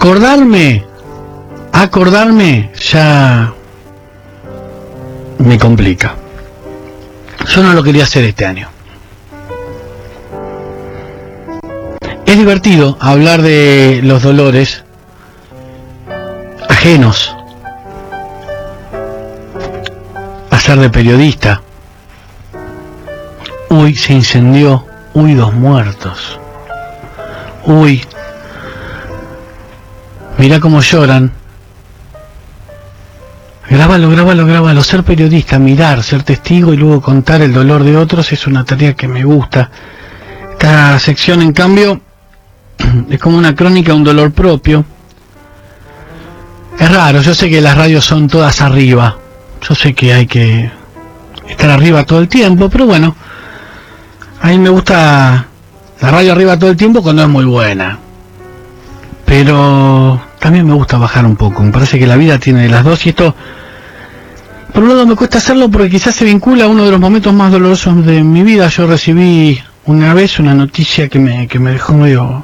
acordarme ya me complica. Yo no lo quería hacer este año. Es divertido hablar de los dolores ajenos, hacer de periodista. Uy, se incendió, uy, 2 muertos, uy, mira cómo lloran. Grábalo. Ser periodista, mirar, ser testigo y luego contar el dolor de otros es una tarea que me gusta. Esta sección, en cambio, es como una crónica de un dolor propio. Es raro, yo sé que las radios son todas arriba. Yo sé que hay que estar arriba todo el tiempo, pero bueno, a mí me gusta la radio arriba todo el tiempo cuando es muy buena. Pero también me gusta bajar un poco. Me parece que la vida tiene de las dos y esto, por un lado me cuesta hacerlo porque quizás se vincula a uno de los momentos más dolorosos de mi vida. Yo recibí una vez una noticia que me dejó medio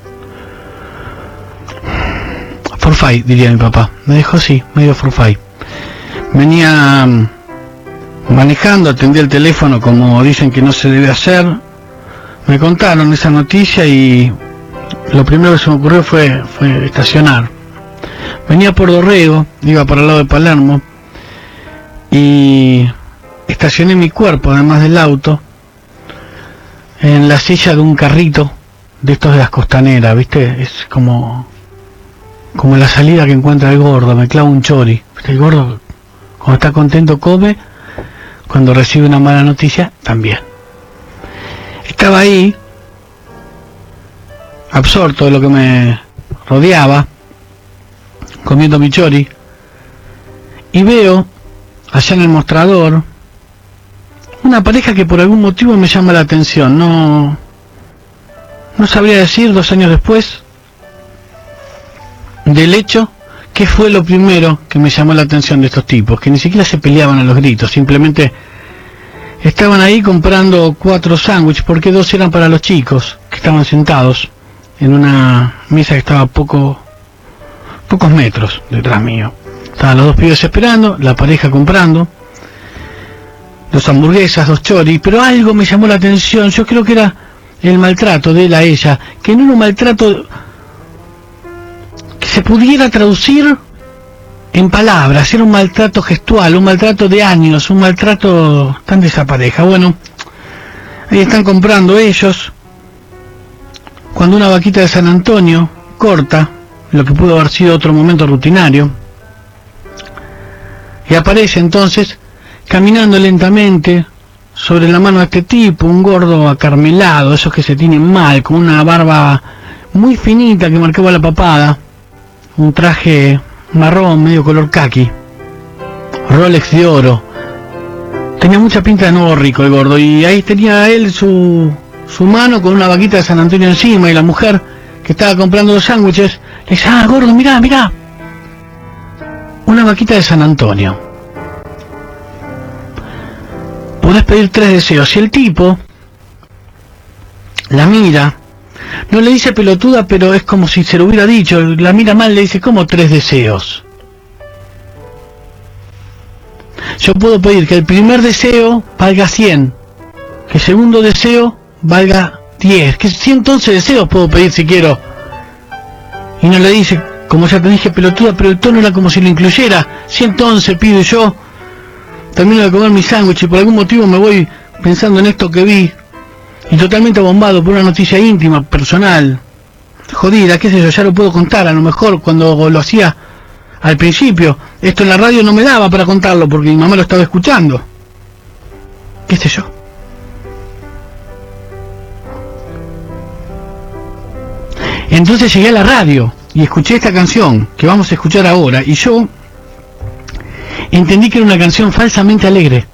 forfait, diría mi papá. Me dejó, sí, medio forfait. Venía manejando, atendí el teléfono como dicen que no se debe hacer. Me contaron esa noticia y lo primero que se me ocurrió fue estacionar. Venía por Dorrego, iba para el lado de Palermo y estacioné mi cuerpo, además del auto, en la silla de un carrito de estos de las costaneras, ¿viste? Es como la salida que encuentra el gordo, me clava un chori. ¿Viste? El gordo, cuando está contento, come, cuando recibe una mala noticia, también. Estaba ahí, absorto de lo que me rodeaba, comiendo mi chori, y veo allá en el mostrador una pareja que por algún motivo me llama la atención. No sabría decir 2 años después del hecho qué fue lo primero que me llamó la atención de estos tipos, que ni siquiera se peleaban a los gritos, simplemente estaban ahí comprando 4 sándwiches, porque 2 eran para los chicos que estaban sentados en una mesa que estaba a pocos metros detrás mío. Estaban los 2 pibes esperando, la pareja comprando 2 hamburguesas, 2 choris, pero algo me llamó la atención. Yo creo que era el maltrato de él a ella, que no era un maltrato que se pudiera traducir en palabras, era un maltrato gestual, un maltrato de años, un maltrato tan de esa pareja. Bueno, ahí están comprando ellos, cuando una vaquita de San Antonio corta lo que pudo haber sido otro momento rutinario, y aparece entonces caminando lentamente sobre la mano de este tipo, un gordo acarmelado, esos que se tienen mal, con una barba muy finita que marcaba la papada, un traje marrón medio color caqui, Rolex de oro, tenía mucha pinta de nuevo rico el gordo, y ahí tenía él su mano con una vaquita de San Antonio encima, y la mujer que estaba comprando los sándwiches le dice: ah, gordo, mirá, una vaquita de San Antonio, podés pedir 3 deseos. Y el tipo la mira, no le dice pelotuda, pero es como si se lo hubiera dicho, la mira mal, le dice: ¿cómo 3 deseos? Yo puedo pedir que el primer deseo valga 100, que el segundo deseo valga 10, que 111 deseos puedo pedir si quiero. Y no le dice, como ya te dije, pelotuda, pero el tono era como si lo incluyera. 111 pido yo, termino de comer mi sándwich y por algún motivo me voy pensando en esto que vi, y totalmente abombado por una noticia íntima, personal, jodida, qué sé yo, ya lo puedo contar. A lo mejor cuando lo hacía al principio, esto en la radio no me daba para contarlo porque mi mamá lo estaba escuchando, qué sé yo. Entonces llegué a la radio y escuché esta canción que vamos a escuchar ahora, y yo entendí que era una canción falsamente alegre.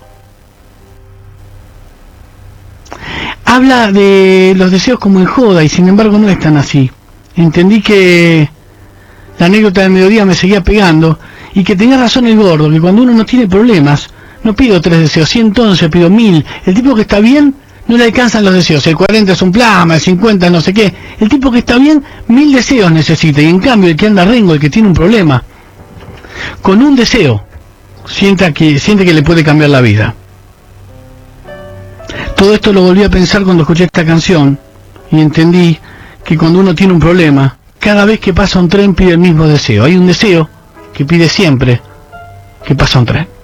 Habla de los deseos como en joda, y sin embargo no es tan así. Entendí que la anécdota del mediodía me seguía pegando, y que tenía razón el gordo, que cuando uno no tiene problemas, no pido 3 deseos, 111 pido 1000. El tipo que está bien no le alcanzan los deseos. El 40 es un plasma, el 50 no sé qué. El tipo que está bien, 1000 deseos necesita. Y en cambio el que anda rengo, el que tiene un problema, con un deseo, siente que le puede cambiar la vida. Todo esto lo volví a pensar cuando escuché esta canción y entendí que cuando uno tiene un problema, cada vez que pasa un tren pide el mismo deseo. Hay un deseo que pide siempre que pasa un tren.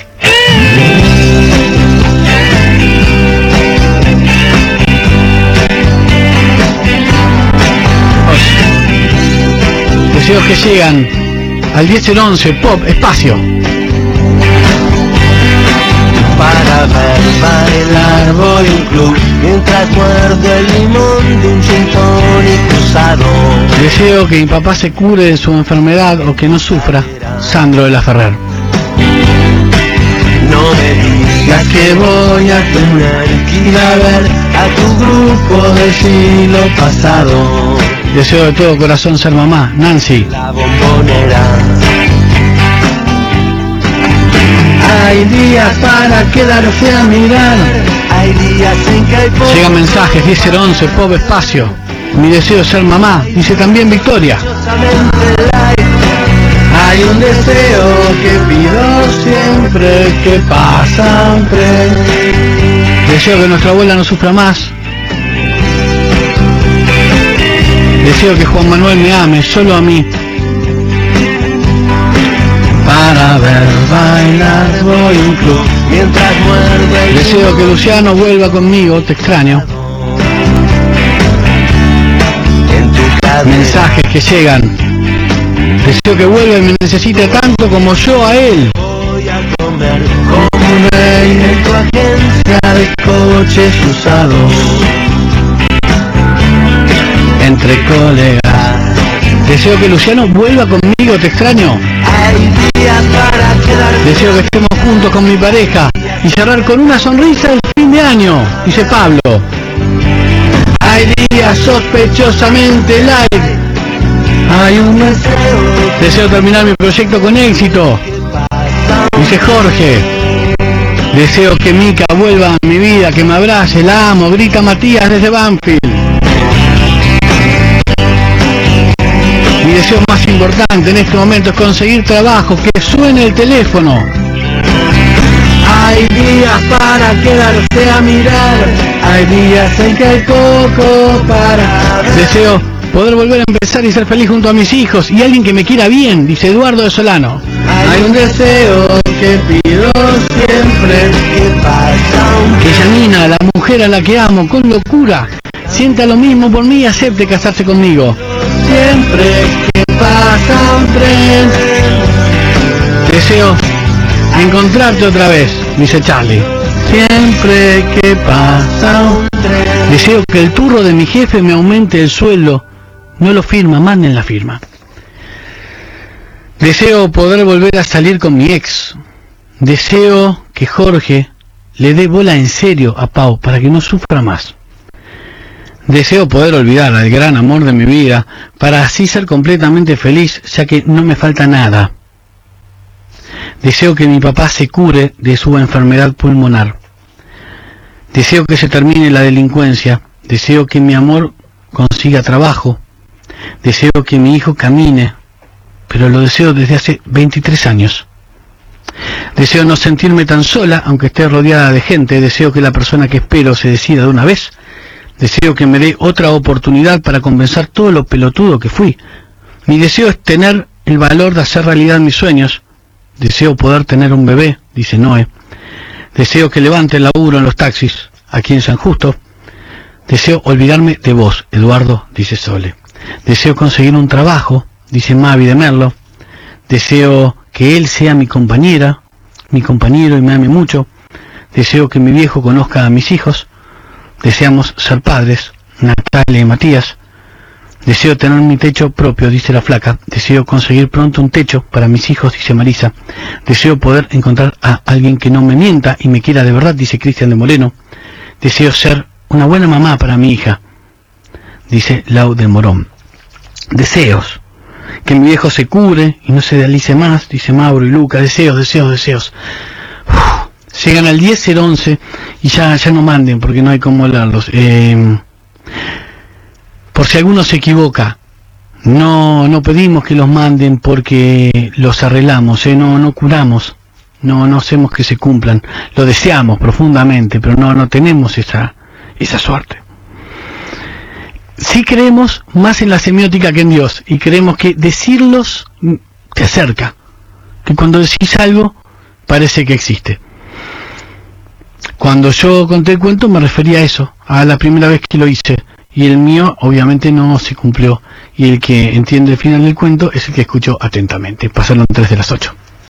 Deseos que llegan al 10-11, Pop Espacio. Para ver bailar voy a un club mientras muerdo el limón de un gin tonic usado. Deseo que mi papá se cure de su enfermedad o que no sufra. Sandro de la Ferrer. No me digas que voy a tener que ir a ver a tu grupo del siglo pasado. Deseo de todo corazón ser mamá. Nancy. La Bombonera. Hay días para quedarse a mirar. Hay días en que hay llegan mensajes, 10-11, Pop Espacio. Mi deseo es ser mamá, dice también Victoria. Hay un deseo que pido siempre, que pasa un tren. Deseo que nuestra abuela no sufra más. Deseo que Juan Manuel me ame, solo a mí. Para ver bailar voy a un club mientras muerde. Deseo que Luciano vuelva conmigo, te extraño. Mensajes que llegan. Deseo que vuelva y me necesite tanto como yo a él. Voy a comer como un rey en tu agencia de coches usados. Entre colegas. Deseo que Luciano vuelva conmigo, te extraño. Hay días para quedarse. Deseo que estemos juntos con mi pareja y cerrar con una sonrisa el fin de año, dice Pablo. Hay días sospechosamente light. Hay un deseo terminar mi proyecto con éxito, dice Jorge. Deseo que Mica vuelva a mi vida, que me abrace, la amo, grita Matías desde Banfield. Mi deseo más importante en este momento es conseguir trabajo, que suene el teléfono. Hay días para quedarse a mirar. Hay días en que hay poco para ver. Deseo poder volver a empezar y ser feliz junto a mis hijos y alguien que me quiera bien, dice Eduardo de Solano. Hay un deseo que pido siempre, que pasa un Que Janina, la mujer a la que amo con locura, sienta lo mismo por mí y acepte casarse conmigo. siempre que pasa un tren. Deseo encontrarte otra vez, dice Charlie. Siempre que pasa un tren. Deseo que el turro de mi jefe me aumente el sueldo. No lo firma, manden la firma. Deseo poder volver a salir con mi ex. Deseo que Jorge le dé bola en serio a Pau para que no sufra más. Deseo poder olvidar al gran amor de mi vida para así ser completamente feliz, ya que no me falta nada. Deseo que mi papá se cure de su enfermedad pulmonar. Deseo que se termine la delincuencia. Deseo que mi amor consiga trabajo. Deseo que mi hijo camine, pero lo deseo desde hace 23 años. Deseo no sentirme tan sola, aunque esté rodeada de gente. Deseo que la persona que espero se decida de una vez. Deseo que me dé otra oportunidad para compensar todo lo pelotudo que fui. Mi deseo es tener el valor de hacer realidad mis sueños. Deseo poder tener un bebé, dice Noé. Deseo que levante el laburo en los taxis, aquí en San Justo. Deseo olvidarme de vos, Eduardo, dice Sole. Deseo conseguir un trabajo, dice Mavi de Merlo. Deseo que él sea mi compañera, mi compañero y me ame mucho. Deseo que mi viejo conozca a mis hijos. Deseamos ser padres, Natalia y Matías. Deseo tener mi techo propio, dice la flaca. Deseo conseguir pronto un techo para mis hijos, dice Marisa. Deseo poder encontrar a alguien que no me mienta y me quiera de verdad, dice Cristian de Moreno. Deseo ser una buena mamá para mi hija, dice Lau de Morón. Deseos. Que mi viejo se cure y no se deslice más, dice Mauro y Luca. Deseos, deseos, deseos. llegan al 10-011 y ya no manden porque no hay cómo hablarlos. Por si alguno se equivoca, no pedimos que los manden porque los arreglamos, no curamos, no hacemos que se cumplan. Lo deseamos profundamente, pero no tenemos esa suerte. Sí creemos más en la semiótica que en Dios, y creemos que decirlos te acerca, que cuando decís algo parece que existe. Cuando yo conté el cuento me refería a eso, a la primera vez que lo hice, y el mío obviamente no se cumplió, y el que entiende el final del cuento es el que escuchó atentamente. Pasaron 3 de las 8.